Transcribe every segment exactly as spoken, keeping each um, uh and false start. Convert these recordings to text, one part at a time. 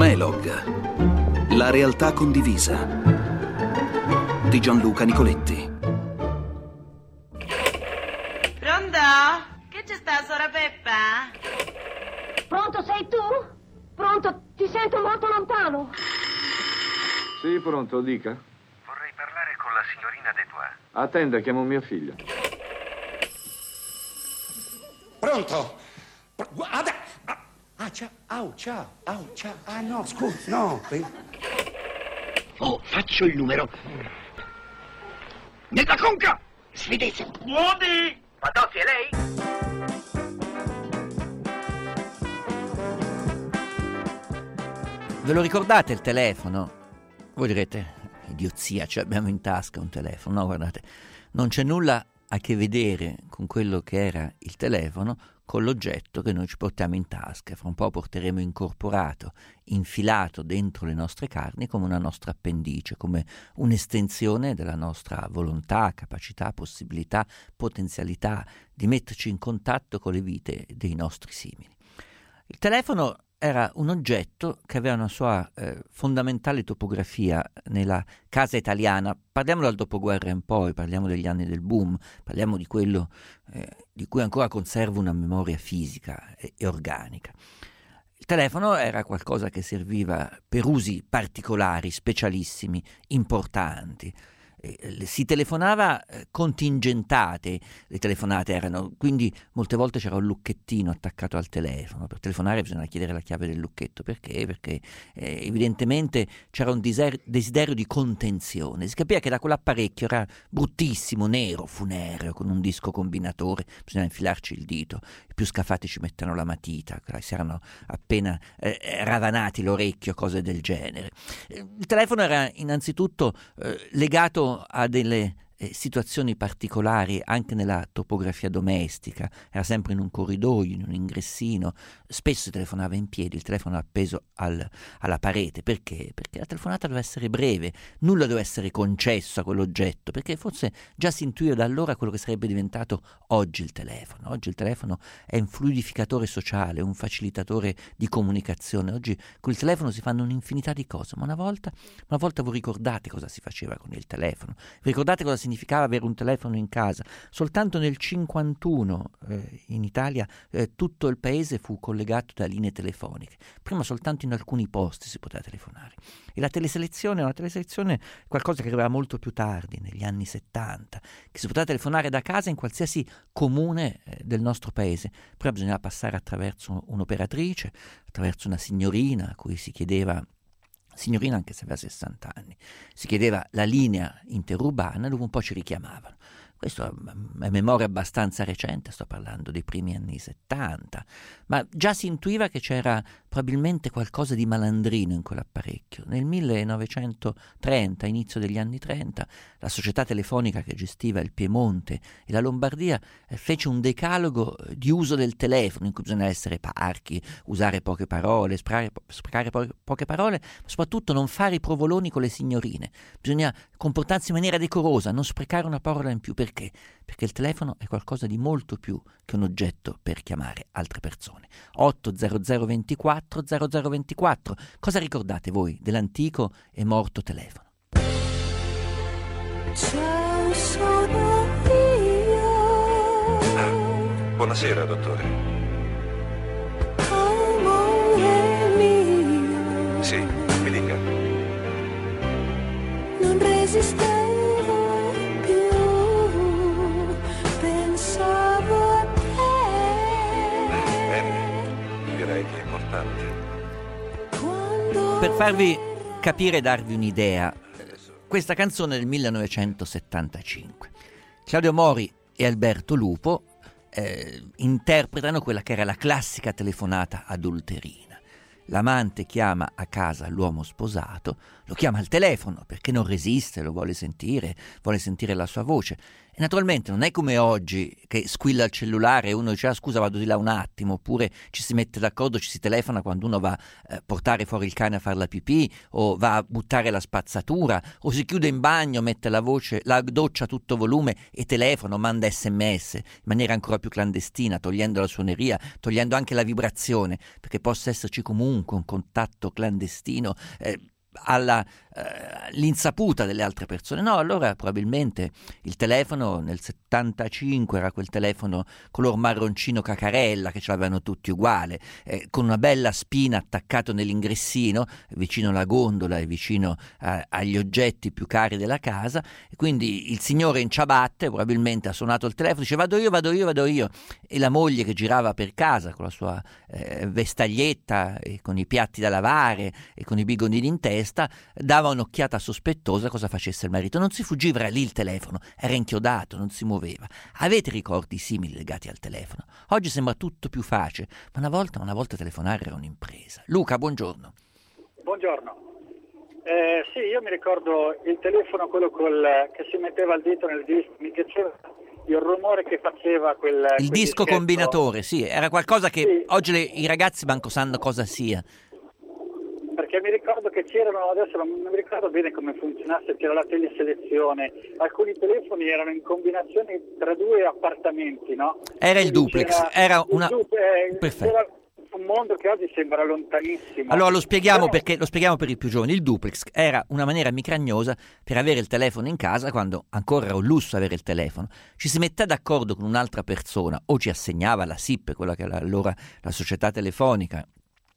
Elog, la realtà condivisa di Gianluca Nicoletti. Pronto? Che c'è sta, Sora Peppa? Pronto, sei tu? Pronto, ti sento molto lontano. Sì, pronto, dica. Vorrei parlare con la signorina Dedois. Attenda, chiamo mia figlia. Pronto? Guarda! Ah, ciao, au, ciao, au, ciao. Ah, no, scusa, no. Oh, faccio il numero. Nella conca! Svedese! Buoni! Padozzi, è lei? Ve lo ricordate il telefono? Voi direte, idiozia, ce l'abbiamo in tasca un telefono. No, guardate, non c'è nulla a che vedere con quello che era il telefono con l'oggetto che noi ci portiamo in tasca. Fra un po' porteremo incorporato, infilato dentro le nostre carni come una nostra appendice, come un'estensione della nostra volontà, capacità, possibilità, potenzialità di metterci in contatto con le vite dei nostri simili. Il telefono era un oggetto che aveva una sua eh, fondamentale topografia nella casa italiana. Parliamo dal dopoguerra in poi, parliamo degli anni del boom, parliamo di quello eh, di cui ancora conservo una memoria fisica e, e organica. Il telefono era qualcosa che serviva per usi particolari, specialissimi, importanti. Si telefonava contingentate, le telefonate erano, quindi molte volte c'era un lucchettino attaccato al telefono. Per telefonare bisognava chiedere la chiave del lucchetto. Perché? Perché eh, evidentemente c'era un diser- desiderio di contenzione. Si capiva che da quell'apparecchio era bruttissimo, nero, funereo, con un disco combinatore, bisognava infilarci il dito. I più scafati ci mettano la matita, si erano appena eh, ravanati l'orecchio, cose del genere. Il telefono era innanzitutto eh, legato a delle eh, situazioni particolari anche nella topografia domestica. Era sempre in un corridoio, in un ingressino, spesso si telefonava in piedi, il telefono appeso al, alla parete. Perché? Perché la telefonata doveva essere breve, nulla doveva essere concesso a quell'oggetto, perché forse già si intuiva da allora quello che sarebbe diventato oggi il telefono. Oggi il telefono è un fluidificatore sociale, un facilitatore di comunicazione. Oggi con il telefono si fanno un'infinità di cose, ma una volta, una volta voi ricordate cosa si faceva con il telefono? Vi ricordate cosa significava avere un telefono in casa? Soltanto nel cinquantuno eh, in Italia eh, tutto il paese fu collegato da linee telefoniche. Prima soltanto in alcuni posti si poteva telefonare. E la teleselezione, una teleselezione è qualcosa che arrivava molto più tardi, negli anni settanta, che si poteva telefonare da casa in qualsiasi comune eh, del nostro paese. Prima bisognava passare attraverso un'operatrice, attraverso una signorina a cui si chiedeva, signorina anche se aveva sessanta anni, si chiedeva la linea interurbana, dove un po' ci richiamavano. Questo è memoria abbastanza recente, sto parlando dei primi anni settanta, ma già si intuiva che c'era probabilmente qualcosa di malandrino in quell'apparecchio. Nel millenovecentotrenta, inizio degli anni trenta, la società telefonica che gestiva il Piemonte e la Lombardia eh, fece un decalogo di uso del telefono, in cui bisogna essere parchi, usare poche parole, sprecare, sprecare po- poche parole, ma soprattutto non fare i provoloni con le signorine. Bisogna comportarsi in maniera decorosa, non sprecare una parola in più. Perché? Perché il telefono è qualcosa di molto più che un oggetto per chiamare altre persone. otto zero zero ventiquattro zero zero ventiquattro. Cosa ricordate voi dell'antico e morto telefono? Ciao, sono io. Ah, buonasera, dottore. Amore mio. Sì, mi dica. Non resistevo più, pensavo a te. Bene, direi che è importante. Quando Per farvi capire e darvi un'idea, questa canzone è del millenovecentosettantacinque. Claudio Mori e Alberto Lupo eh, interpretano quella che era la classica telefonata adulterina. L'amante chiama a casa l'uomo sposato, lo chiama al telefono perché non resiste, lo vuole sentire, vuole sentire la sua voce. E naturalmente non è come oggi che squilla il cellulare e uno dice ah, scusa vado di là un attimo, oppure ci si mette d'accordo, ci si telefona quando uno va a eh, portare fuori il cane a fare la pipì o va a buttare la spazzatura o si chiude in bagno, mette la voce, la doccia a tutto volume e telefona, manda sms in maniera ancora più clandestina, togliendo la suoneria, togliendo anche la vibrazione, perché possa esserci comunque un contatto clandestino eh, alla eh, l'insaputa delle altre persone. No, allora probabilmente il telefono nel settantacinque era quel telefono color marroncino cacarella che ce l'avevano tutti uguale, eh, con una bella spina attaccato nell'ingressino vicino alla gondola e vicino a, agli oggetti più cari della casa, e quindi il signore in ciabatte probabilmente ha suonato il telefono, dice vado io, vado io, vado io, e la moglie che girava per casa con la sua eh, vestaglietta e con i piatti da lavare e con i bigonini in testa dava un'occhiata sospettosa cosa facesse il marito. Non si fuggiva, era lì il telefono, era inchiodato, non si muoveva. Avete ricordi simili legati al telefono? Oggi sembra tutto più facile, ma una volta, una volta telefonare era un'impresa. Luca, buongiorno. Buongiorno. Eh, sì, io mi ricordo il telefono, quello col, che si metteva il dito nel disco, mi piaceva il rumore che faceva quel... Il quel disco dischetto. Combinatore, sì, era qualcosa che sì. Oggi le, i ragazzi manco sanno cosa sia. Perché mi ricordo che c'erano, adesso non mi ricordo bene come funzionasse, c'era la teleselezione, alcuni telefoni erano in combinazione tra due appartamenti, no? Era il Quindi duplex, c'era era il una... du- eh, Perfetto. c'era un mondo che oggi sembra lontanissimo. Allora lo spieghiamo, Però... perché lo spieghiamo per i più giovani. Il duplex era una maniera micragnosa per avere il telefono in casa, quando ancora era un lusso avere il telefono. Ci si metteva d'accordo con un'altra persona o ci assegnava la S I P, quella che era allora la società telefonica,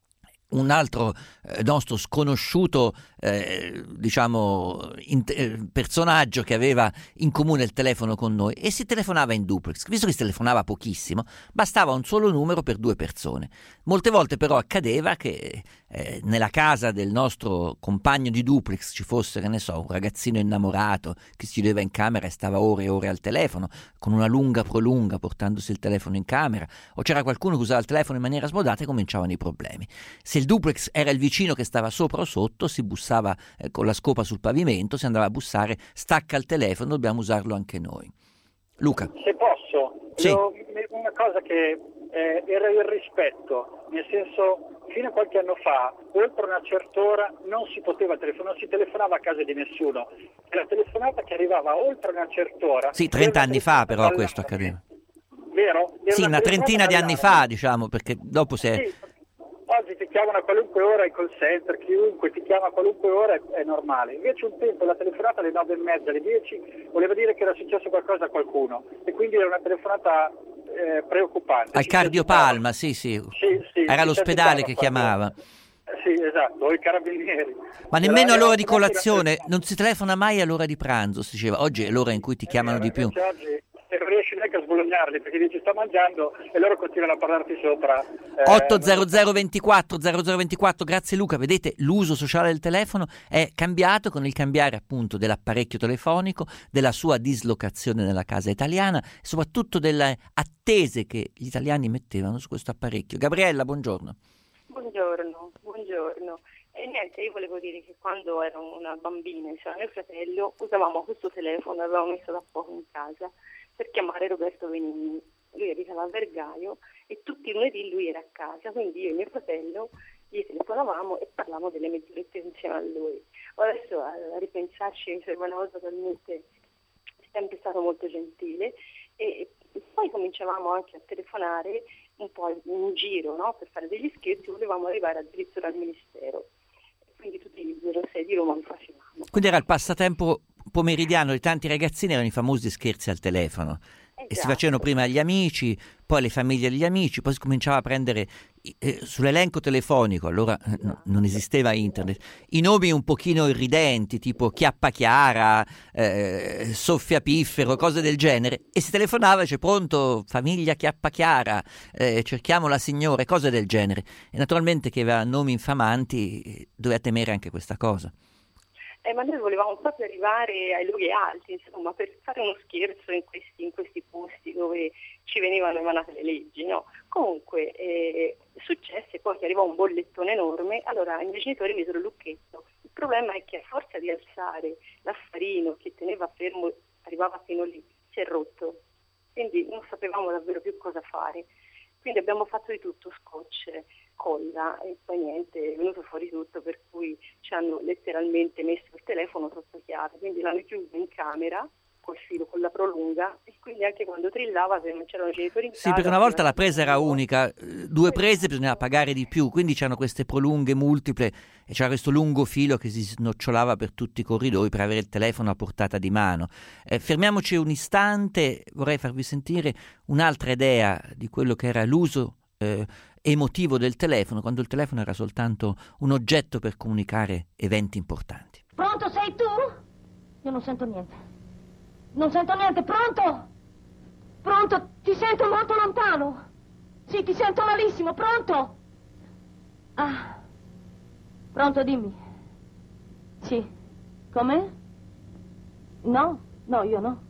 un altro eh, nostro sconosciuto eh, diciamo in, eh, personaggio che aveva in comune il telefono con noi, e si telefonava in duplex. Visto che si telefonava pochissimo, bastava un solo numero per due persone. Molte volte però accadeva che eh, nella casa del nostro compagno di duplex ci fosse, che ne so, un ragazzino innamorato che si chiudeva in camera e stava ore e ore al telefono con una lunga prolunga portandosi il telefono in camera, o c'era qualcuno che usava il telefono in maniera smodata e cominciavano i problemi. Se il duplex era il vicino che stava sopra o sotto, si bussava eh, con la scopa sul pavimento, si andava a bussare, stacca il telefono, dobbiamo usarlo anche noi. Luca. Se posso, sì. io, una cosa che eh, era il rispetto, nel senso, fino a qualche anno fa, oltre una certa ora non si poteva telefonare, non si telefonava a casa di nessuno. E la telefonata che arrivava oltre una certa ora... Sì, trenta anni fa però questo accadeva. Vero? Era sì, una trentina di anni fa, diciamo, perché dopo si è... Sì. Oggi ti chiamano a qualunque ora, il call center, chiunque ti chiama a qualunque ora è, è normale. Invece un tempo la telefonata alle nove e mezza, alle dieci, voleva dire che era successo qualcosa a qualcuno, e quindi era una telefonata eh, preoccupante. Al cardiopalma, sì, sì, sì, sì. Era l'ospedale che chiamava. Sì, esatto, o i carabinieri. Ma nemmeno all'ora di colazione, non si telefona mai all'ora di pranzo, si diceva. Oggi è l'ora in cui ti chiamano di più. Oggi non riesci neanche a sbolognarli, perché dici sto mangiando e loro continuano a parlarti sopra. Eh, otto zero zero ventiquattro zero zero ventiquattro, grazie Luca. Vedete, l'uso sociale del telefono è cambiato con il cambiare appunto dell'apparecchio telefonico, della sua dislocazione nella casa italiana e soprattutto delle attese che gli italiani mettevano su questo apparecchio. Gabriella, buongiorno. Buongiorno, buongiorno. E niente, io volevo dire che quando ero una bambina, insieme a mio fratello, usavamo questo telefono, l'avevamo messo da poco in casa, per chiamare Roberto Benigni. Lui abitava a Vergaio e tutti i lunedì lui era a casa, quindi io e mio fratello gli telefonavamo e parlavamo delle mezz'orette insieme a lui. Adesso a ripensarci mi sembra una cosa talmente, sempre stato molto gentile, e poi cominciavamo anche a telefonare un po' in giro, no? Per fare degli scherzi, volevamo arrivare addirittura al ministero, quindi tutti i zero sei di Roma li facevamo. Quindi era il passatempo pomeridiano di tanti ragazzini, erano i famosi scherzi al telefono. Esatto. E si facevano prima gli amici, poi le famiglie degli amici, poi si cominciava a prendere eh, sull'elenco telefonico, allora no, non esisteva internet, i nomi un pochino irridenti, tipo Chiappa Chiara, eh, Soffia Piffero, cose del genere, e si telefonava, dice pronto, famiglia Chiappa Chiara, eh, cerchiamo la signora, cose del genere. E naturalmente che aveva nomi infamanti doveva temere anche questa cosa. Eh, ma noi volevamo proprio arrivare ai luoghi alti, insomma, per fare uno scherzo in questi, in questi posti dove ci venivano emanate le leggi, no? Comunque eh, successe poi che arrivò un bollettone enorme, allora i miei genitori misero il lucchetto. Il problema è che a forza di alzare l'affarino che teneva fermo, arrivava fino lì, si è rotto, quindi non sapevamo davvero più cosa fare. Quindi abbiamo fatto di tutto, scotch, colla, e poi niente, è venuto fuori tutto, per cui ci hanno letteralmente messo il telefono sotto chiave, quindi l'hanno chiuso in camera col filo, con la prolunga, e quindi anche quando trillava, se non c'erano genitori in casa... Sì, perché una volta la presa era unica, due prese bisognava pagare di più, quindi c'erano queste prolunghe multiple e c'era questo lungo filo che si snocciolava per tutti i corridoi per avere il telefono a portata di mano. Eh, fermiamoci un istante, vorrei farvi sentire un'altra idea di quello che era l'uso eh, emotivo del telefono, quando il telefono era soltanto un oggetto per comunicare eventi importanti. Pronto, sei tu? Io non sento niente. Non sento niente, pronto? Pronto, ti sento molto lontano. Sì, ti sento malissimo, pronto? Ah, pronto, dimmi. Sì, com'è? No, no, io no.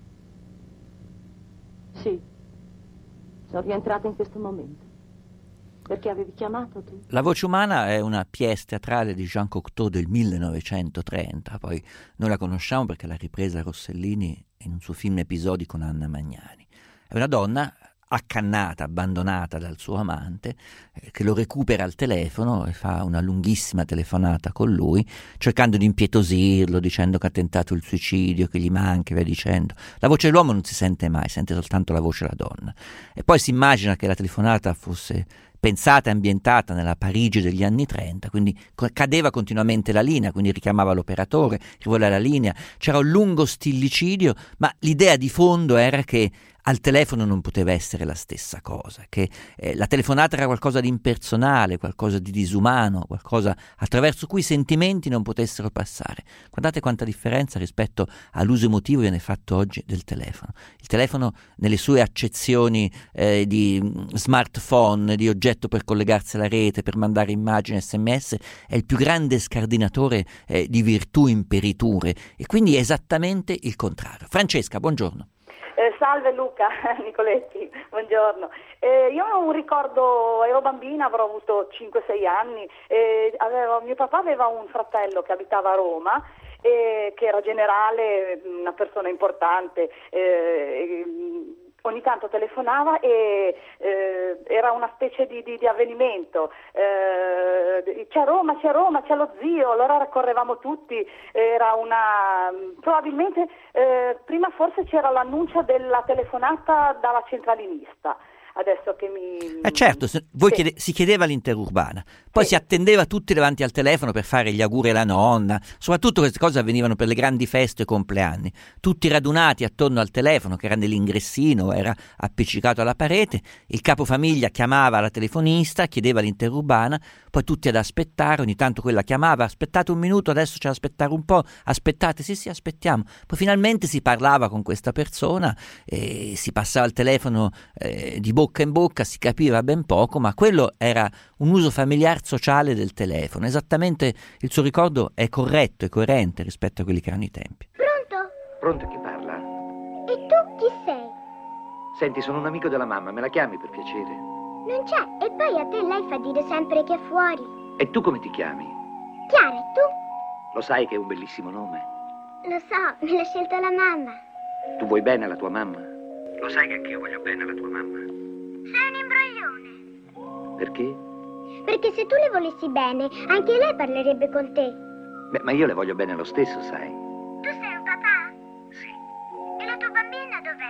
Sì, sono rientrata in questo momento. Perché avevi chiamato tu? La voce umana è una pièce teatrale di Jean Cocteau del millenovecentotrenta, poi noi la conosciamo perché l'ha ripresa Rossellini in un suo film Episodi con Anna Magnani. È una donna accannata, abbandonata dal suo amante, eh, che lo recupera al telefono e fa una lunghissima telefonata con lui, cercando di impietosirlo, dicendo che ha tentato il suicidio, che gli manca, e via dicendo. La voce dell'uomo non si sente mai, sente soltanto la voce della donna. E poi si immagina che la telefonata fosse pensata e ambientata nella Parigi degli anni trenta, quindi cadeva continuamente la linea, quindi richiamava l'operatore, rivoleva la linea, c'era un lungo stillicidio, ma l'idea di fondo era che al telefono non poteva essere la stessa cosa, che eh, la telefonata era qualcosa di impersonale, qualcosa di disumano, qualcosa attraverso cui i sentimenti non potessero passare. Guardate quanta differenza rispetto all'uso emotivo viene fatto oggi del telefono. Il telefono nelle sue accezioni eh, di smartphone, di oggetto per collegarsi alla rete, per mandare immagini, sms, è il più grande scardinatore eh, di virtù imperiture, e quindi è esattamente il contrario. Francesca, buongiorno. Eh, salve Luca, Nicoletti, buongiorno. Eh, io ho un ricordo, ero bambina, avrò avuto cinque sei anni, eh, avevo, mio papà aveva un fratello che abitava a Roma, eh, che era generale, una persona importante, eh, ogni tanto telefonava e eh, era una specie di, di, di avvenimento, eh, c'è Roma, c'è Roma, c'è lo zio, allora correvamo tutti, era una, probabilmente eh, prima forse c'era l'annuncio della telefonata dalla centralinista. Adesso che mi... Eh certo, se, voi sì. chiede, si chiedeva l'interurbana, poi sì. Si attendeva tutti davanti al telefono per fare gli auguri alla nonna, soprattutto queste cose avvenivano per le grandi feste e compleanni, tutti radunati attorno al telefono che era nell'ingressino, era appiccicato alla parete, il capofamiglia chiamava la telefonista, chiedeva l'interurbana, poi tutti ad aspettare, ogni tanto quella chiamava, aspettate un minuto, adesso c'è da aspettare un po', aspettate, sì sì aspettiamo, poi finalmente si parlava con questa persona, e si passava il telefono eh, di bocca bocca in bocca, si capiva ben poco, ma quello era un uso familiare sociale del telefono. Esattamente il suo ricordo è corretto e coerente rispetto a quelli che erano i tempi. Pronto? Pronto, chi parla? E tu chi sei? Senti, sono un amico della mamma, me la chiami per piacere? Non c'è, e poi a te lei fa dire sempre che è fuori. E tu come ti chiami? Chiara, e tu? Lo sai che è un bellissimo nome? Lo so, me l'ha scelto la mamma. Tu vuoi bene alla tua mamma? Lo sai che anch'io voglio bene alla tua mamma. Sei un imbroglione. Perché? Perché se tu le volessi bene, anche lei parlerebbe con te. Beh, ma io le voglio bene lo stesso, sai. Tu sei un papà? Sì. E la tua bambina dov'è?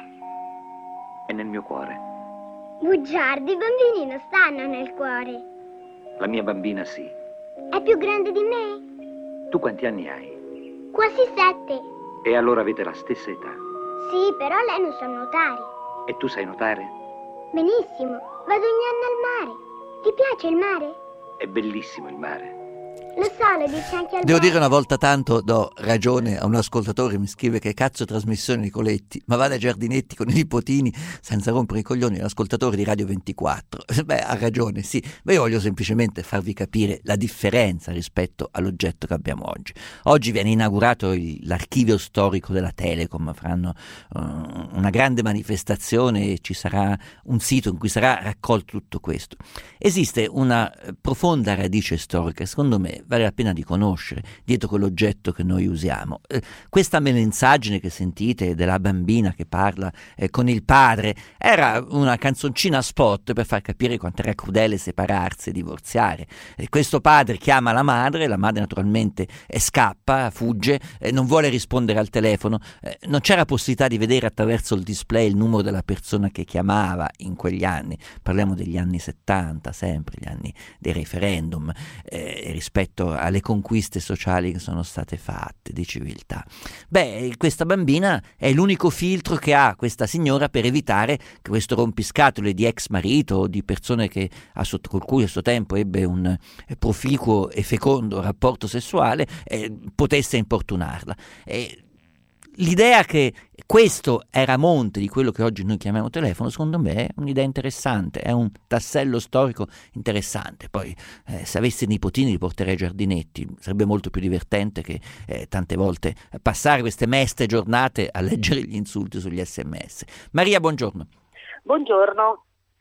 È nel mio cuore. Bugiardo, i bambini non stanno nel cuore. La mia bambina sì. È più grande di me? Tu quanti anni hai? Quasi sette. E allora avete la stessa età? Sì, però lei non sa nuotare. E tu sai nuotare? Benissimo, vado ogni anno al mare. Ti piace il mare? È bellissimo il mare. Lo so, lo dice anche al Devo bar. dire una volta tanto do ragione a un ascoltatore che mi scrive che cazzo trasmissione Nicoletti, ma va dai giardinetti con i nipotini senza rompere i coglioni, l'ascoltatore di Radio ventiquattro. Beh, ha ragione, sì, ma io voglio semplicemente farvi capire la differenza rispetto all'oggetto che abbiamo oggi. Oggi viene inaugurato il, l'archivio storico della Telecom, faranno uh, una grande manifestazione e ci sarà un sito in cui sarà raccolto tutto questo. Esiste una profonda radice storica, secondo me vale la pena di conoscere dietro quell'oggetto che noi usiamo. Eh, questa melensaggine che sentite della bambina che parla eh, con il padre era una canzoncina spot per far capire quanto era crudele separarsi e divorziare. Eh, questo padre chiama la madre, la madre naturalmente eh, scappa, fugge, eh, non vuole rispondere al telefono, eh, non c'era possibilità di vedere attraverso il display il numero della persona che chiamava in quegli anni, parliamo degli anni settanta, sempre gli anni dei referendum, eh, rispetto alle conquiste sociali che sono state fatte, di civiltà. Beh, questa bambina è l'unico filtro che ha questa signora per evitare che questo rompiscatole di ex marito o di persone che a suo, con cui a suo tempo ebbe un eh, proficuo e fecondo rapporto sessuale eh, potesse importunarla. E l'idea che questo era a monte di quello che oggi noi chiamiamo telefono, secondo me è un'idea interessante, è un tassello storico interessante. Poi eh, se avessi nipotini li porterei ai giardinetti, sarebbe molto più divertente che eh, tante volte passare queste meste giornate a leggere gli insulti sugli sms. Maria, buongiorno. Buongiorno.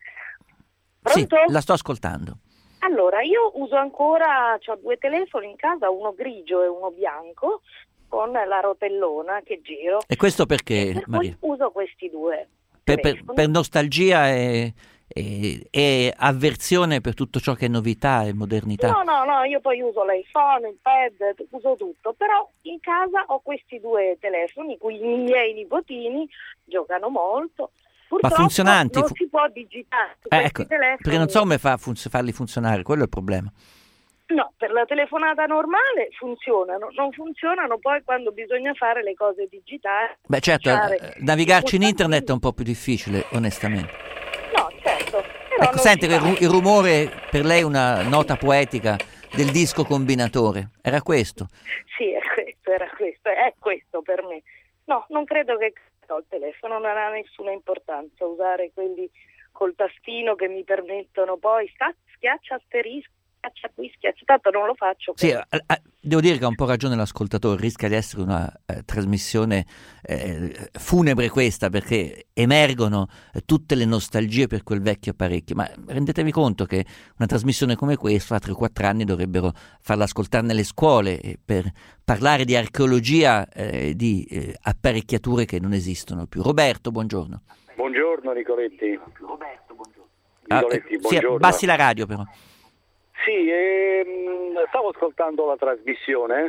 Pronto? Sì, la sto ascoltando. Allora, io uso ancora, ho due telefoni in casa, uno grigio e uno bianco, con la rotellona che giro. E questo perché, per Maria? Cui uso questi due. Per, per, per nostalgia e, e, e avversione per tutto ciò che è novità e modernità? No, no, no, io poi uso l'iPhone, il pad, uso tutto, però in casa ho questi due telefoni, cui i miei nipotini giocano molto. Purtroppo Ma funzionanti? non si può digitare su eh, questi ecco, telefoni. Perché non so come fa, fun- farli funzionare, quello è il problema. No, per la telefonata normale funzionano, non funzionano poi quando bisogna fare le cose digitali. Beh, certo, fare... eh, navigarci in internet è un po' più difficile, onestamente. No, certo. Però Ecco, senti, il, ru- il rumore per lei è una nota poetica del disco combinatore, era questo? Sì, è questo, era questo, è questo per me. No, non credo che no, il telefono non ha nessuna importanza, usare quelli col tastino che mi permettono poi, sta, schiaccia asterisco, schiaccia qui, schiaccia, tanto non lo faccio. Sì, a, a, devo dire che ha un po' ragione l'ascoltatore, rischia di essere una eh, trasmissione eh, funebre questa, perché emergono eh, tutte le nostalgie per quel vecchio apparecchio, ma rendetevi conto che una trasmissione come questa, a tre o quattro anni dovrebbero farla ascoltare nelle scuole eh, per parlare di archeologia eh, di eh, apparecchiature che non esistono più. Roberto, buongiorno. Buongiorno Nicoletti. Roberto, buongiorno. Nicoletti, Ah, buongiorno. Sì, bassi la radio però. Sì, ehm, stavo ascoltando la trasmissione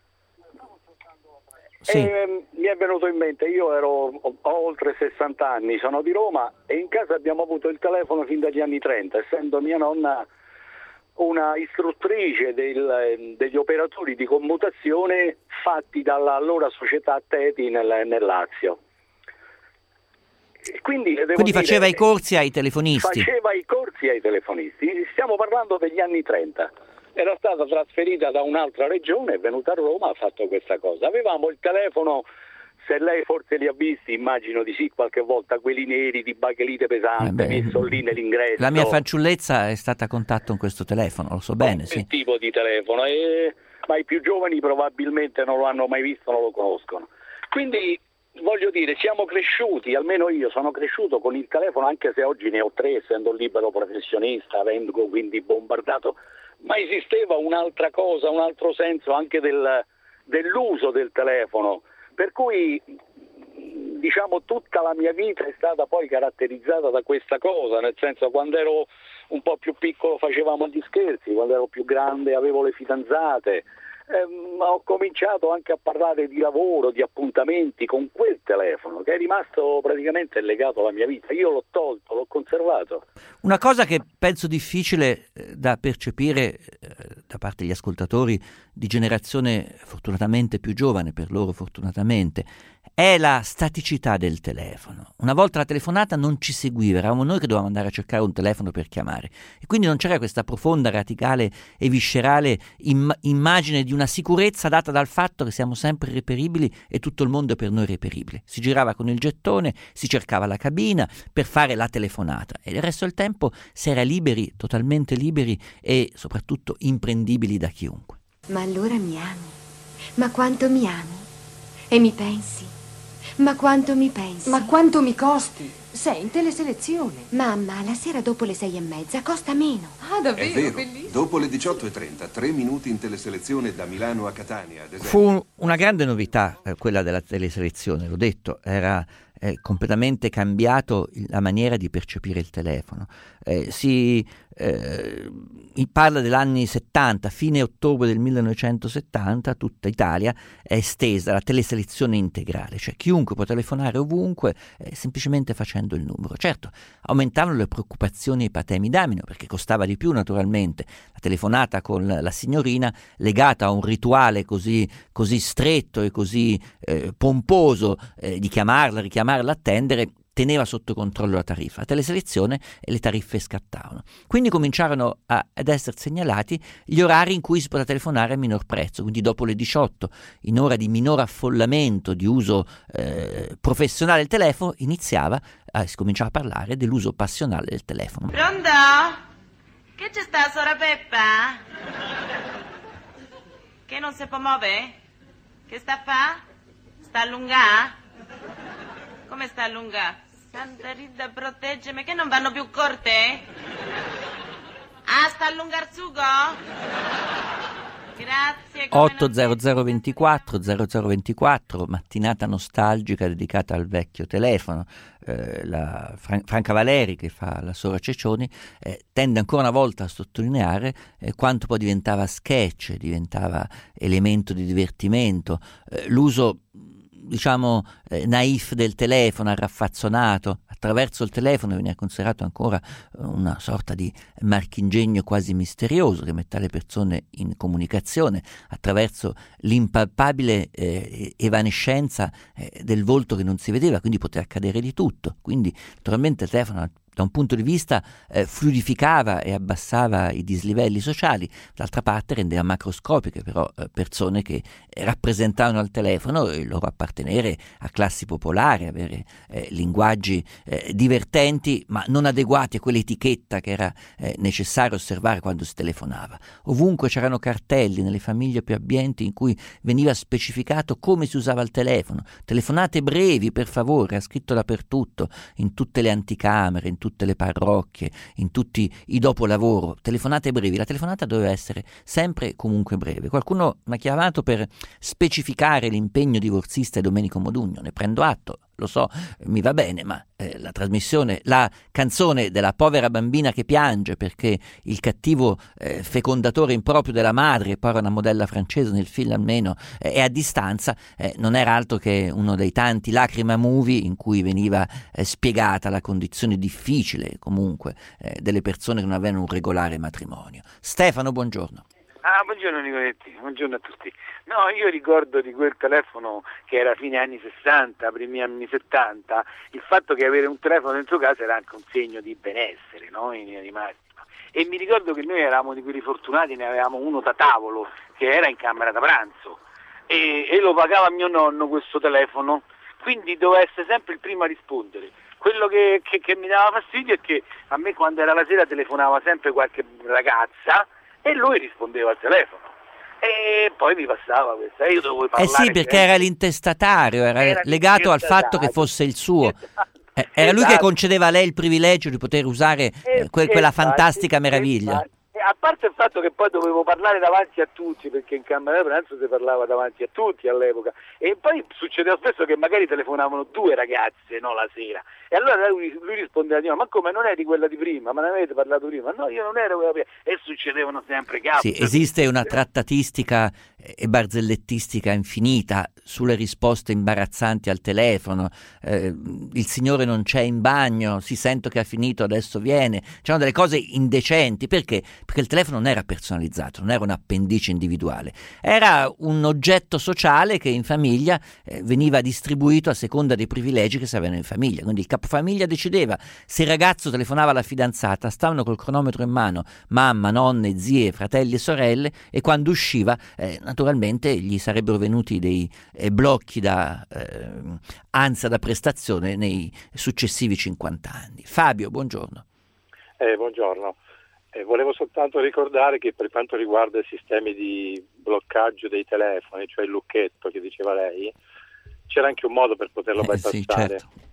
sì. e mi è venuto in mente, io ero, ho oltre sessanta anni, sono di Roma e in casa abbiamo avuto il telefono fin dagli anni trenta, essendo mia nonna una istruttrice del, degli operatori di commutazione fatti dalla allora società Teti nel, nel Lazio. Quindi, Quindi faceva dire, i corsi ai telefonisti. Faceva i corsi ai telefonisti. Stiamo parlando degli anni trenta. Era stata trasferita da un'altra regione, è venuta a Roma, ha fatto questa cosa. Avevamo il telefono, se lei forse li ha visti, immagino di sì, qualche volta, quelli neri di bakelite pesante, eh beh, messo lì nell'ingresso. La mia fanciullezza è stata a contatto con questo telefono, lo so bene, sì. Quel tipo di telefono, e... ma i più giovani probabilmente non lo hanno mai visto, non lo conoscono. Quindi... voglio dire, siamo cresciuti, almeno io sono cresciuto con il telefono, anche se oggi ne ho tre, essendo libero professionista, avendo quindi bombardato, ma esisteva un'altra cosa, un altro senso anche del, dell'uso del telefono, per cui diciamo tutta la mia vita è stata poi caratterizzata da questa cosa, nel senso, quando ero un po' più piccolo facevamo gli scherzi, quando ero più grande avevo le fidanzate. Eh, ho cominciato anche a parlare di lavoro, di appuntamenti con quel telefono che è rimasto praticamente legato alla mia vita. Io l'ho tolto, l'ho conservato. Una cosa che penso difficile eh, da percepire eh, da parte degli ascoltatori di generazione fortunatamente più giovane, per loro fortunatamente, è la staticità del telefono. Una volta la telefonata non ci seguiva, eravamo noi che dovevamo andare a cercare un telefono per chiamare e quindi non c'era questa profonda, radicale e viscerale im- immagine di una sicurezza data dal fatto che siamo sempre reperibili e tutto il mondo è per noi reperibile. Si girava con il gettone, si cercava la cabina per fare la telefonata e il resto del tempo si era liberi, totalmente liberi e soprattutto imprendibili da chiunque. Ma allora mi ami? Ma quanto mi ami? E mi pensi? Ma quanto mi pensi? Ma quanto mi costi? Sei in teleselezione. Mamma, la sera dopo le sei e mezza costa meno. Ah, È vero, dopo le diciotto e trenta, tre minuti in teleselezione da Milano a Catania, ad esempio. Fu una grande novità eh, quella della teleselezione, l'ho detto, era eh, completamente cambiato la maniera di percepire il telefono. Eh, si eh, parla degli anni settanta, fine ottobre del millenovecentosettanta, tutta Italia è estesa la teleselezione integrale, cioè chiunque può telefonare ovunque eh, semplicemente facendo il numero. Certo, aumentavano le preoccupazioni e i patemi d'amino, perché costava di più naturalmente la telefonata con la signorina legata a un rituale così, così stretto e così eh, pomposo eh, di chiamarla, richiamarla, attendere, teneva sotto controllo la tariffa, la teleselezione, e le tariffe scattavano. Quindi cominciarono a, ad essere segnalati gli orari in cui si poteva telefonare a minor prezzo, quindi dopo le diciotto, in ora di minor affollamento, di uso eh, professionale del telefono, iniziava, eh, si cominciava a parlare dell'uso passionale del telefono. Pronto? Che c'è sta, sora Peppa? Che non si può muovere? Che sta a fa? Sta a allungare? Come sta a allungare? Santa Rita, proteggimi, che non vanno più corte? Ah, sta a allungar sugo? Grazie. otto zero zero ventiquattro zero zero ventiquattro, mattinata nostalgica dedicata al vecchio telefono. Eh, la Fran- Franca Valeri, che fa la Sora Ceccioni, eh, tende ancora una volta a sottolineare eh, quanto poi diventava sketch, diventava elemento di divertimento, eh, l'uso diciamo eh, naif del telefono, arraffazzonato. Attraverso il telefono veniva considerato ancora una sorta di marchingegno quasi misterioso che mette le persone in comunicazione attraverso l'impalpabile eh, evanescenza eh, del volto che non si vedeva, quindi poteva accadere di tutto. Quindi naturalmente il telefono da un punto di vista eh, fluidificava e abbassava i dislivelli sociali, d'altra parte rendeva macroscopiche però eh, persone che rappresentavano al telefono il loro appartenere a classi popolari, avere eh, linguaggi eh, divertenti ma non adeguati a quell'etichetta che era eh, necessario osservare quando si telefonava. Ovunque c'erano cartelli nelle famiglie più abbienti in cui veniva specificato come si usava il telefono. Telefonate brevi, per favore, era scritto dappertutto, in tutte le anticamere, in tutte le parrocchie, in tutti i dopolavoro, telefonate brevi. La telefonata doveva essere sempre e comunque breve. Qualcuno mi ha chiamato per specificare l'impegno divorzista di Domenico Modugno, ne prendo atto, lo so, mi va bene, ma eh, la trasmissione, la canzone della povera bambina che piange perché il cattivo eh, fecondatore improprio della madre, e poi era una modella francese nel film almeno, eh, è a distanza, eh, non era altro che uno dei tanti lacrima movie in cui veniva eh, spiegata la condizione difficile comunque eh, delle persone che non avevano un regolare matrimonio. Stefano, buongiorno. Ah, buongiorno Nicoletti, buongiorno a tutti. No, io ricordo di quel telefono che era fine anni sessanta, primi anni settanta, il fatto che avere un telefono dentro casa era anche un segno di benessere, no? In linea di massima. E mi ricordo che noi eravamo di quelli fortunati, ne avevamo uno da tavolo, che era in camera da pranzo, e, e lo pagava mio nonno questo telefono, quindi doveva essere sempre il primo a rispondere. Quello che, che, che mi dava fastidio è che a me quando era la sera telefonava sempre qualche ragazza, e lui rispondeva al telefono e poi mi passava questa e io dovevo parlare. Eh sì, perché era l'intestatario, era, era legato al fatto che fosse il suo. Eh, era lui che concedeva a lei il privilegio di poter usare eh, que- quella fantastica meraviglia. A parte il fatto che poi dovevo parlare davanti a tutti, perché in camera da pranzo si parlava davanti a tutti all'epoca, e poi succedeva spesso che magari telefonavano due ragazze, no, la sera, e allora lui, lui rispondeva di no, ma come, non eri quella di prima, ma ne avete parlato prima? No, io non ero quella prima, e succedevano sempre casi. Sì, esiste una trattatistica e barzellettistica infinita sulle risposte imbarazzanti al telefono. Eh, il signore non c'è in bagno, si sento che ha finito, adesso viene. C'erano delle cose indecenti, perché? Perché il telefono non era personalizzato, non era un appendice individuale, era un oggetto sociale che in famiglia eh, veniva distribuito a seconda dei privilegi che si avevano in famiglia. Quindi il capofamiglia decideva se il ragazzo telefonava alla fidanzata, stavano col cronometro in mano mamma, nonne, zie, fratelli e sorelle, e quando usciva eh, naturalmente gli sarebbero venuti dei eh, blocchi da eh, ansia da prestazione nei successivi cinquanta anni. Fabio, buongiorno. Eh, buongiorno. Eh, volevo soltanto ricordare che per quanto riguarda i sistemi di bloccaggio dei telefoni, cioè il lucchetto che diceva lei, c'era anche un modo per poterlo eh, bypassare, sì, certo.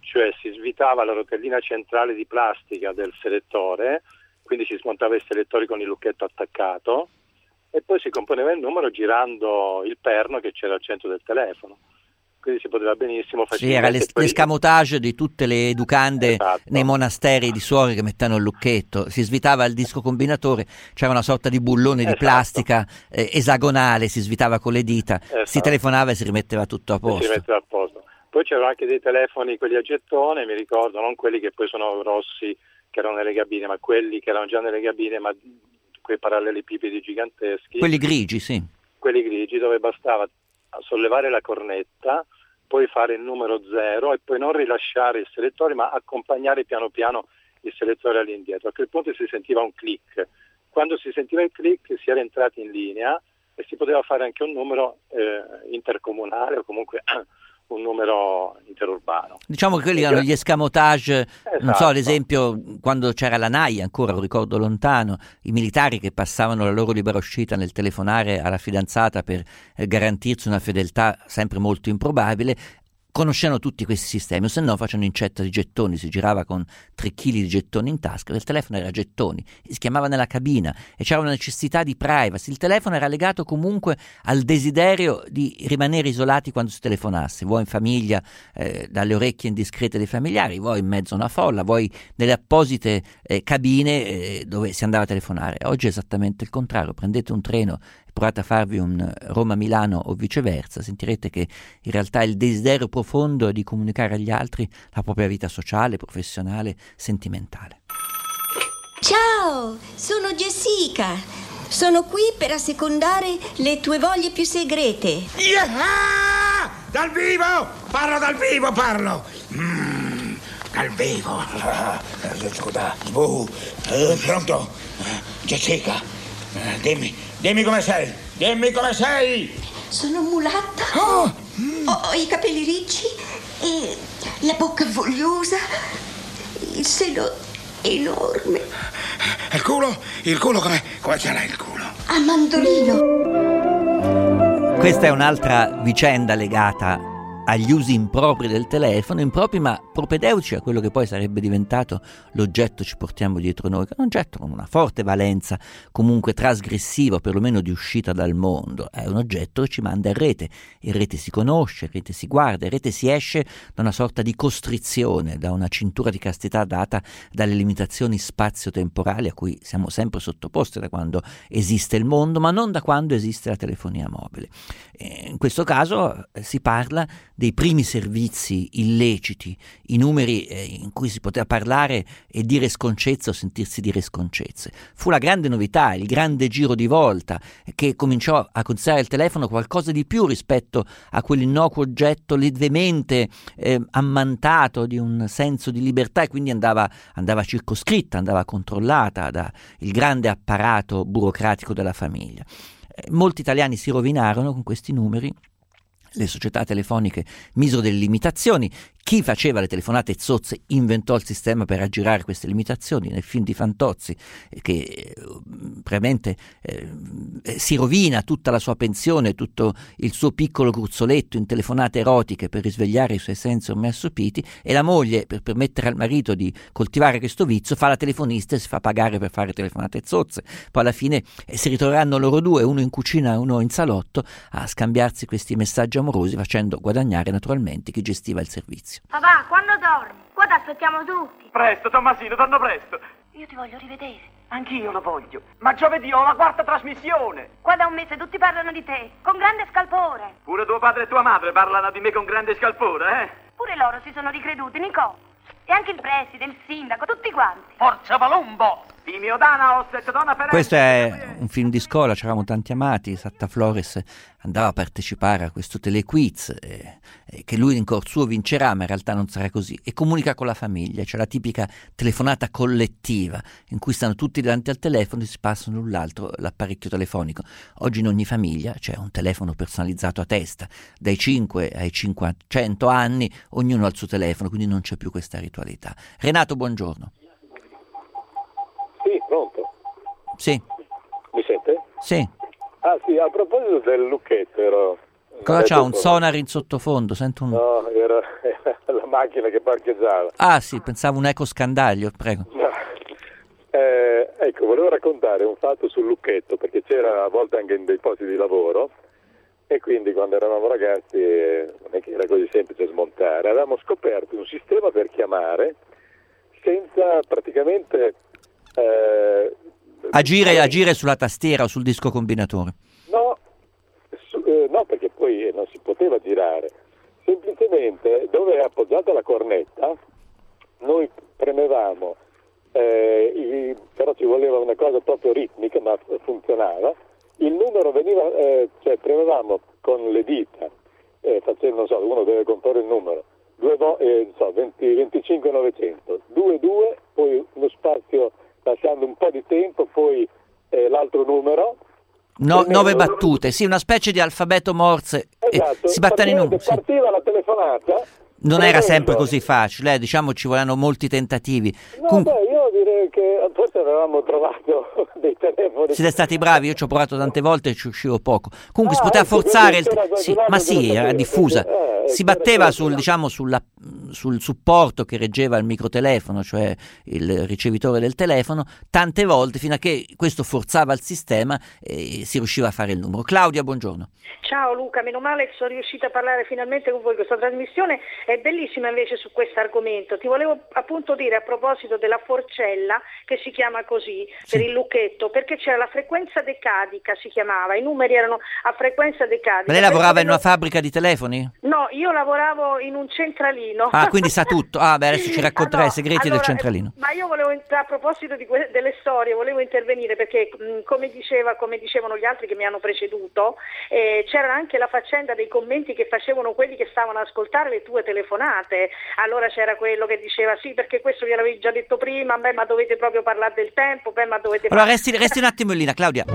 cioè si svitava la rotellina centrale di plastica del selettore, quindi si smontava il selettore con il lucchetto attaccato e poi si componeva il numero girando il perno che c'era al centro del telefono. Quindi si poteva benissimo Sì, era l'es- poi... l'escamotage di tutte le educande esatto. nei monasteri di suore che mettevano il lucchetto. Si svitava il disco combinatore, c'era una sorta di bullone esatto. di plastica eh, esagonale, si svitava con le dita, esatto. si telefonava e si rimetteva tutto a posto. Si rimetteva a posto. Poi c'erano anche dei telefoni, quelli a gettone, mi ricordo, non quelli che poi sono grossi, che erano nelle cabine, ma quelli che erano già nelle cabine, ma quei parallelepipedi giganteschi. Quelli grigi, sì. Quelli grigi, dove bastava sollevare la cornetta, poi fare il numero zero e poi non rilasciare il selettore ma accompagnare piano piano il selettore all'indietro. A quel punto si sentiva un click. Quando si sentiva il click si era entrati in linea e si poteva fare anche un numero eh, intercomunale o comunque un numero interurbano. Diciamo che quelli erano gli escamotage, esatto. non so, ad esempio quando c'era la N A I ancora, lo ricordo lontano, i militari che passavano la loro libera uscita nel telefonare alla fidanzata per eh, garantirsi una fedeltà sempre molto improbabile, conoscevano tutti questi sistemi, o se no facevano incetta di gettoni, si girava con tre chili di gettoni in tasca, il telefono era gettoni, si chiamava nella cabina e c'era una necessità di privacy, il telefono era legato comunque al desiderio di rimanere isolati quando si telefonasse, vuoi in famiglia, eh, dalle orecchie indiscrete dei familiari, vuoi in mezzo a una folla, vuoi nelle apposite eh, cabine eh, dove si andava a telefonare. Oggi è esattamente il contrario, prendete un treno, provate a farvi un Roma-Milano o viceversa, sentirete che in realtà il desiderio profondo è di comunicare agli altri la propria vita sociale, professionale, sentimentale. Ciao, sono Jessica. Sono qui per assecondare le tue voglie più segrete. Yeah! Dal vivo! Parlo dal vivo, parlo! Mm, dal vivo. Eh, scusa, uh, eh, pronto? Jessica, eh, dimmi. Dimmi come sei, dimmi come sei! Sono mulatta, oh. ho, ho i capelli ricci e la bocca vogliosa, il seno enorme. Il culo? Il culo come, come ce l'hai il culo? A mandolino. Questa è un'altra vicenda legata agli usi impropri del telefono, impropri ma propedeutici a quello che poi sarebbe diventato l'oggetto ci portiamo dietro noi, che è un oggetto con una forte valenza comunque trasgressiva, perlomeno di uscita dal mondo, è un oggetto che ci manda in rete, in rete si conosce, in rete si guarda, in rete si esce da una sorta di costrizione, da una cintura di castità data dalle limitazioni spazio-temporali a cui siamo sempre sottoposti da quando esiste il mondo, ma non da quando esiste la telefonia mobile. E in questo caso eh, si parla dei primi servizi illeciti, i numeri eh, in cui si poteva parlare e dire sconcezze o sentirsi dire sconcezze. Fu la grande novità, il grande giro di volta che cominciò a considerare il telefono qualcosa di più rispetto a quell'innocuo oggetto lievemente eh, ammantato di un senso di libertà e quindi andava, andava circoscritta, andava controllata dal grande apparato burocratico della famiglia. Eh, molti italiani si rovinarono con questi numeri. Le società telefoniche misero delle limitazioni. Chi faceva le telefonate zozze inventò il sistema per aggirare queste limitazioni. Nel film di Fantozzi, eh, che eh, veramente eh, si rovina tutta la sua pensione, tutto il suo piccolo gruzzoletto in telefonate erotiche per risvegliare i suoi sensi ormai assopiti, e la moglie, per permettere al marito di coltivare questo vizio, fa la telefonista e si fa pagare per fare telefonate zozze. Poi alla fine eh, si ritroveranno loro due, uno in cucina e uno in salotto, a scambiarsi questi messaggi amorosi, facendo guadagnare naturalmente chi gestiva il servizio. Papà, quando torni? Qua ti aspettiamo tutti. Presto, Tommasino, torno presto. Io ti voglio rivedere. Anch'io lo voglio. Ma giovedì ho la quarta trasmissione. Qua da un mese tutti parlano di te, con grande scalpore. Pure tuo padre e tua madre parlano di me con grande scalpore, eh? Pure loro si sono ricreduti, Nico. E anche il preside, il sindaco, tutti quanti. Forza Palumbo! Timio Dana, Donna per Questo è un film di scuola, c'eravamo tanti amati, Satta Flores andava a partecipare a questo telequiz, eh, eh, che lui in cuor suo vincerà, ma in realtà non sarà così, e comunica con la famiglia. C'è la tipica telefonata collettiva in cui stanno tutti davanti al telefono e si passano l'un l'altro l'apparecchio telefonico. Oggi in ogni famiglia c'è un telefono personalizzato a testa, dai cinque ai cinquecento anni ognuno ha il suo telefono, quindi non c'è più questa ritualità. Renato, buongiorno. Sì, pronto? Sì. Mi sente? Sì. Ah sì, a proposito del lucchetto ero Cosa Eh, c'ha? Un dopo- sonar in sottofondo? Sento un... No, era, era la macchina che parcheggiava. Ah sì, pensavo un eco scandaglio, prego. No. Eh, ecco, volevo raccontare un fatto sul lucchetto, perché c'era a volte anche in dei posti di lavoro, e quindi quando eravamo ragazzi eh, non è che era così semplice smontare. Avevamo scoperto un sistema per chiamare senza praticamente... eh, Agire, agire sulla tastiera o sul disco combinatore. No, su- eh, no, perché poi eh, non si poteva girare. Semplicemente dove è appoggiata la cornetta, noi premevamo, eh, i- però ci voleva una cosa proprio ritmica, ma f- funzionava. Il numero veniva, eh, cioè premevamo con le dita, eh, facendo, non so, uno deve comporre il numero, due vo- eh, non so, venti, venticinque novecento, due due, poi uno spazio lasciando un po' di tempo, poi eh, l'altro numero. No, Premendo- nove battute, sì, una specie di alfabeto Morse. e Esatto, si battano i numeri. sì. partiva la telefonata. Non era premendo- sempre così facile, eh, diciamo ci volevano molti tentativi. No, Comunque, beh, io direi che forse avevamo trovato dei telefoni. siete stati bravi, io ci ho provato tante volte e ci uscivo poco. Comunque Ah, si poteva ecco, forzare, il quindi te- c'era sì, qualcun ma altro che sì, lo era sapeva, diffusa. eh, Si c'era batteva qualcuno. sul, diciamo, sulla, sul supporto che reggeva il microtelefono, cioè il ricevitore del telefono, tante volte fino a che questo forzava il sistema e si riusciva a fare il numero. Claudia, buongiorno. Ciao Luca, meno male che sono riuscita a parlare finalmente con voi. Questa trasmissione è bellissima invece su questo argomento. Ti volevo appunto dire a proposito della forcella, che si chiama così, per il lucchetto, perché c'era la frequenza decadica, si chiamava, i numeri erano a frequenza decadica. Ma lei lavorava in Penso una che fabbrica di telefoni? non- No, io lavoravo in un centralino. Ah, quindi sa tutto. Ah, beh, adesso ci racconterai Ah, no, i segreti allora, del centralino. eh, Ma io volevo, in- a proposito di que- delle storie, volevo intervenire perché, mh, come diceva, come dicevano gli altri che mi hanno preceduto, eh, c'era anche la faccenda dei commenti che facevano quelli che stavano a ascoltare le tue telefonate. Allora c'era quello che diceva sì, perché questo gliel'avevi già detto prima, beh, ma dovete proprio parlare del tempo, beh, ma dovete Allora fare- resti, resti un attimo in linea, Claudia.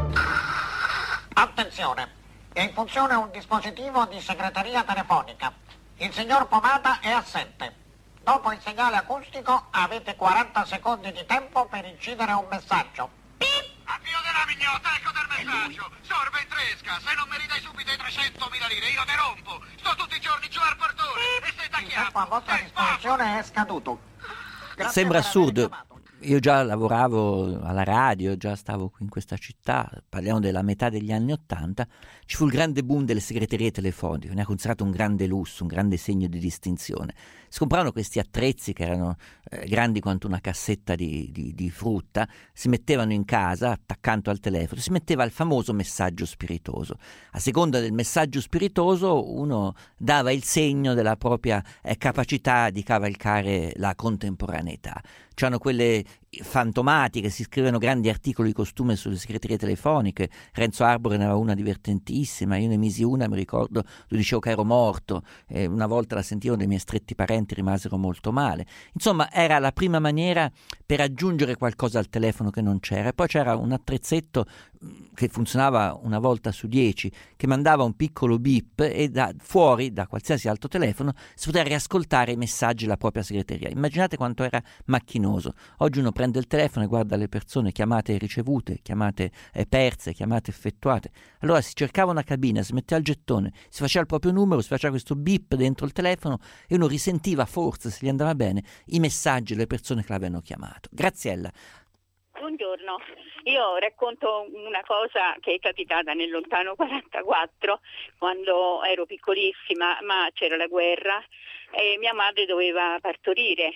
Attenzione, è in funzione un dispositivo di segreteria telefonica. Il signor Pomata è assente. Dopo il segnale acustico avete quaranta secondi di tempo per incidere un messaggio. Addio della mignota, ecco del messaggio. Sor Ventresca, se non mi ridai subito i trecentomila lire, io te rompo. Sto tutti i giorni giù al portone e se Il tempo a vostra disposizione è scaduto. Grazie Sembra per aver assurdo. chiamato. Io già lavoravo alla radio, già stavo qui in questa città, parliamo della metà degli anni Ottanta, ci fu il grande boom delle segreterie telefoniche, ne ha considerato un grande lusso, un grande segno di distinzione. Si compravano questi attrezzi che erano eh, grandi quanto una cassetta di, di, di frutta, si mettevano in casa, accanto al telefono, si metteva il famoso messaggio spiritoso. A seconda del messaggio spiritoso uno dava il segno della propria eh, capacità di cavalcare la contemporaneità. C'erano quelle fantomatiche, si scrivono grandi articoli di costume sulle segreterie telefoniche. Renzo Arbore ne aveva una divertentissima, io ne misi una, mi ricordo, lui dicevo che ero morto, e una volta la sentivano dei miei stretti parenti, rimasero molto male. Insomma, era la prima maniera per aggiungere qualcosa al telefono che non c'era. E poi c'era un attrezzetto che funzionava una volta su dieci, che mandava un piccolo beep e da fuori, da qualsiasi altro telefono, si poteva riascoltare i messaggi della propria segreteria. Immaginate quanto era macchinoso. Oggi uno prende il telefono e guarda le persone, chiamate ricevute, chiamate eh, perse, chiamate effettuate. Allora si cercava una cabina, si metteva il gettone, si faceva il proprio numero, si faceva questo beep dentro il telefono e uno risentiva forse, se gli andava bene, i messaggi delle persone che l'avevano chiamato. Graziella. Buongiorno, io racconto una cosa che è capitata nel lontano quarantaquattro, quando ero piccolissima, ma c'era la guerra e mia madre doveva partorire.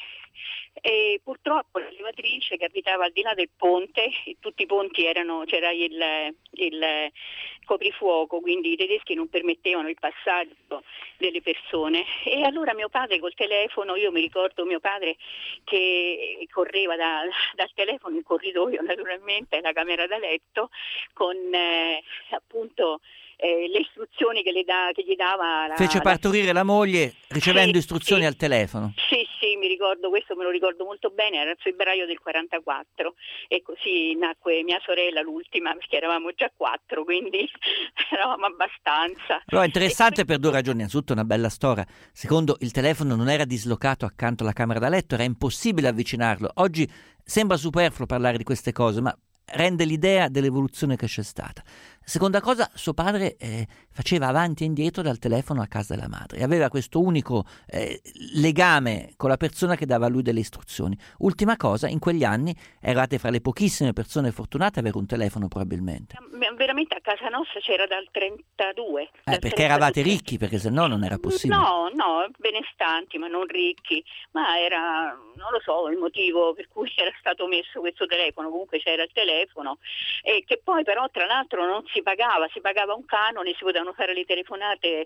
E purtroppo la levatrice che abitava al di là del ponte, tutti i ponti erano, c'era il, il coprifuoco, quindi i tedeschi non permettevano il passaggio delle persone, e allora mio padre col telefono, io mi ricordo mio padre che correva da, dal telefono in corridoio naturalmente alla camera da letto con eh, appunto Eh, le istruzioni che, le da, che gli dava la, Fece la... partorire la moglie ricevendo Sì, istruzioni sì. al telefono. Sì, sì, mi ricordo, questo me lo ricordo molto bene, era il febbraio del quarantaquattro e così nacque mia sorella, l'ultima, perché eravamo già quattro, quindi eravamo abbastanza. Allora, interessante per due ragioni. Innanzitutto una bella storia. Secondo, il telefono non era dislocato accanto alla camera da letto, era impossibile avvicinarlo. Oggi sembra superfluo parlare di queste cose, ma rende l'idea dell'evoluzione che c'è stata. Seconda cosa, suo padre eh, faceva avanti e indietro dal telefono a casa della madre e aveva questo unico eh, legame con la persona che dava a lui delle istruzioni. Ultima cosa, in quegli anni eravate fra le pochissime persone fortunate ad avere un telefono probabilmente. Veramente a casa nostra c'era dal trentadue. Eh, dal perché trentadue. eravate ricchi, perché se no non era possibile. No, no, benestanti, ma non ricchi, ma era, non lo so, il motivo per cui era stato messo questo telefono, comunque c'era il telefono, e che poi però tra l'altro non si pagava, si pagava un canone, si potevano fare le telefonate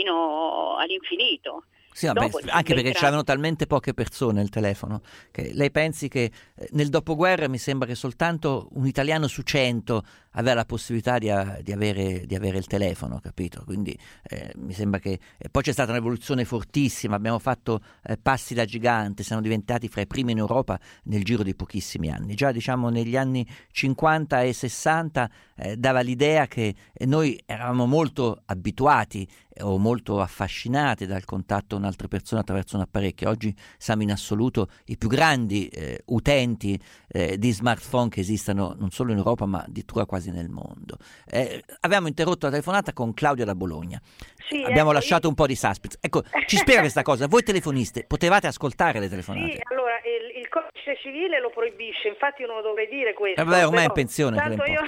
fino all'infinito. Sì, vabbè, anche perché c'erano talmente poche persone il telefono, che lei pensi che eh, nel dopoguerra mi sembra che soltanto un italiano su cento aveva la possibilità di, a, di, avere, di avere il telefono, capito? Quindi eh, mi sembra che eh, poi c'è stata un'evoluzione fortissima, abbiamo fatto eh, passi da gigante, siamo diventati fra i primi in Europa nel giro di pochissimi anni. Già diciamo negli anni cinquanta e sessanta eh, dava l'idea che eh, noi eravamo molto abituati eh, o molto affascinati dal contatto con altre persone attraverso un apparecchio. Oggi siamo in assoluto i più grandi eh, utenti eh, di smartphone che esistano non solo in Europa ma addirittura quasi nel mondo. Eh, abbiamo interrotto la telefonata con Claudia da Bologna. Sì, abbiamo ecco, lasciato io... un po' di suspense. Ecco, ci spiega questa cosa. Voi telefoniste potevate ascoltare le telefonate? Sì, allora il, il codice civile lo proibisce, infatti io non lo dovrei dire questo. Eh beh, ormai è in però, pensione. tanto io...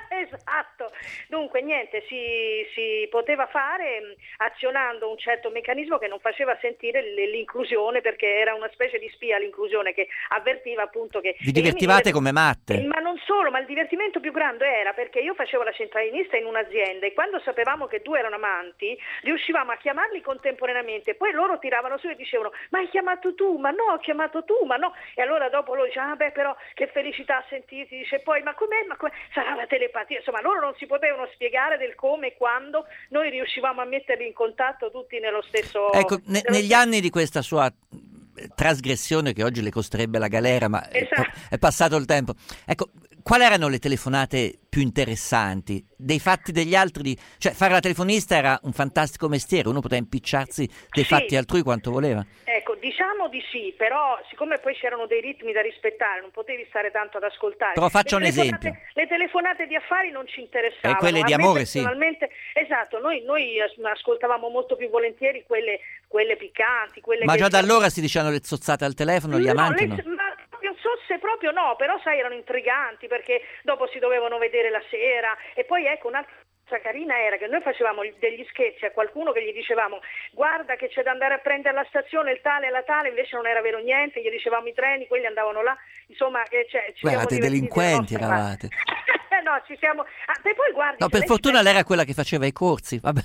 Esatto, dunque niente, si, si poteva fare mh, azionando un certo meccanismo che non faceva sentire l- l'inclusione, perché era una specie di spia l'inclusione che avvertiva appunto che... Vi divertivate come matte? Ma non solo, ma il divertimento più grande era perché io facevo la centralinista in un'azienda e quando sapevamo che due erano amanti riuscivamo a chiamarli contemporaneamente, poi loro tiravano su e dicevano ma hai chiamato tu, ma no, ho chiamato tu, ma no, e allora dopo loro dicevano ah beh però che felicità sentirti, dice poi ma com'è, ma com'è? Sarà la telepatia, insomma loro non si potevano spiegare del come e quando noi riuscivamo a metterli in contatto tutti nello stesso... Ecco, ne, nello negli stesso... anni di questa sua trasgressione che oggi le costrerebbe la galera, ma esatto. è, è passato il tempo. Ecco, quali erano le telefonate più interessanti? Dei fatti degli altri? Cioè, fare la telefonista era un fantastico mestiere, uno poteva impicciarsi dei sì. fatti altrui quanto voleva. Ecco, diciamo di sì, però siccome poi c'erano dei ritmi da rispettare, non potevi stare tanto ad ascoltare. Però faccia un esempio. Le telefonate di affari non ci interessavano. E quelle di amore, sì. Esatto, noi, noi ascoltavamo molto più volentieri quelle, quelle piccanti. Quelle Ma che già da allora si dicevano le zozzate al telefono, gli no, amanti le, no? Ma non so se proprio no, però sai erano intriganti perché dopo si dovevano vedere la sera e poi ecco un'altra cosa carina era che noi facevamo degli scherzi a qualcuno che gli dicevamo guarda che c'è da andare a prendere la stazione il tale e la tale, invece non era vero niente, gli dicevamo i treni, quelli andavano là, insomma eh, cioè, ci Beh, siamo eravate delinquenti eravate. No, ci siamo ah, e poi guardi, no, per lei fortuna ci... lei era quella che faceva i corsi, vabbè.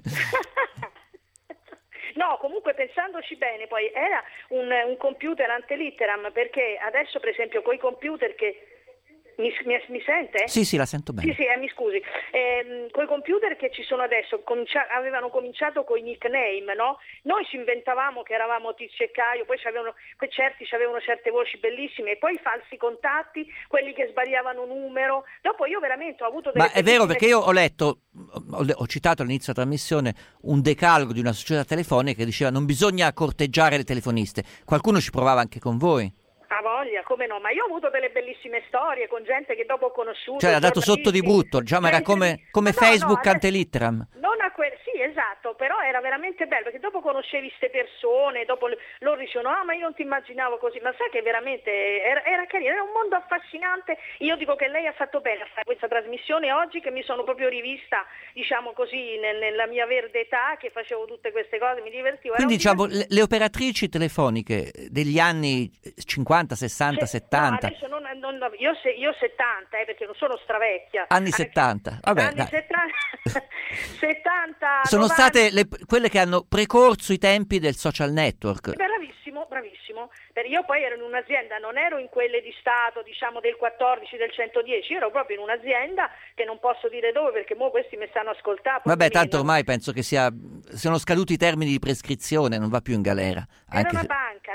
No, comunque pensandoci bene, poi era un, un computer ante litteram, perché adesso per esempio coi computer che... Mi, mi, mi sente? Sì, sì, la sento bene. Sì, sì, eh, mi scusi. Eh, con i computer che ci sono adesso, comincia- avevano cominciato con i nickname, no? Noi ci inventavamo che eravamo Tizio e Caio, poi c'avevano, certi avevano certe voci bellissime, e poi i falsi contatti, quelli che sbagliavano numero. Dopo io veramente ho avuto delle... Ma è vero, perché io ho letto, ho, ho citato all'inizio della trasmissione, un decalogo di una società telefonica che diceva non bisogna corteggiare le telefoniste. Qualcuno ci provava anche con voi? A voglia, come no, ma io ho avuto delle bellissime storie con gente che dopo ho conosciuto. Cioè, ha dato sotto di brutto, diciamo, era come, come no, Facebook no, ante litteram. Non a quel, sì, esatto, però era veramente bello, perché dopo conoscevi queste persone, dopo loro dicevano, ah, ma io non ti immaginavo così, ma sai che veramente era, era carino, era un mondo affascinante. Io dico che lei ha fatto bene a fare questa trasmissione oggi, che mi sono proprio rivista, diciamo così, nel, nella mia verde età, che facevo tutte queste cose, mi divertivo. Quindi, diciamo, le, le operatrici telefoniche degli anni cinquanta, sessanta, Se, settanta. No, adesso non, non, io, se, io settanta, eh, perché non sono stravecchia. Anni settanta, vabbè, anni dai. settanta, settanta, sono novanta. state le, quelle che hanno precorso i tempi del social network. Bravissimo, bravissimo. Per, io poi ero in un'azienda, non ero in quelle di Stato, diciamo del quattordici, del centodieci, ero proprio in un'azienda che non posso dire dove perché mo questi mi stanno ascoltando. Vabbè, tanto ormai penso che sia siano scaduti i termini di prescrizione, non va più in galera. Era Anche una se... banca,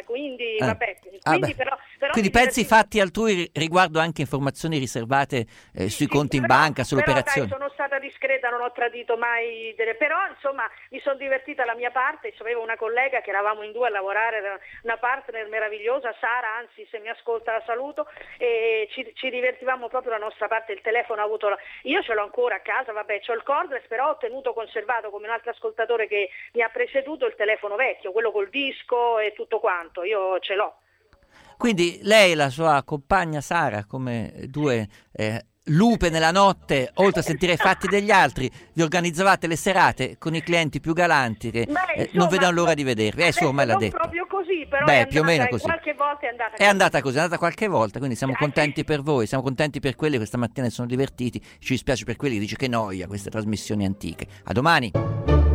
quindi Ah. vabbè, Ah, quindi beh. però, però Quindi mi pensi divertiva- fatti altrui riguardo anche informazioni riservate eh, sui conti in Però- banca, sulle però, operazioni? dai, sono stata discreta, non ho tradito mai delle... però insomma mi sono divertita alla mia parte. Avevo una collega che eravamo in due a lavorare, era una partner meravigliosa, Sara, anzi se mi ascolta la saluto, e ci, ci divertivamo proprio la nostra parte. Il telefono ha avuto la... io ce l'ho ancora a casa, vabbè, c'ho il cordless, però ho tenuto conservato, come un altro ascoltatore che mi ha preceduto, il telefono vecchio, quello col disco e tutto quanto, io ce l'ho. Quindi lei e la sua compagna Sara, come due eh, lupe nella notte, oltre a sentire i fatti degli altri, vi organizzavate le serate con i clienti più galanti che Beh, eh, non insomma, vedevano l'ora di vedervi. Eh, su, ormai l'ha non detto. proprio così, però Beh, è più o andata, meno così. qualche volta è andata È andata così, è andata qualche volta, quindi siamo contenti per voi, siamo contenti per quelli che questa mattina si sono divertiti, ci dispiace per quelli che dice che noia queste trasmissioni antiche. A domani!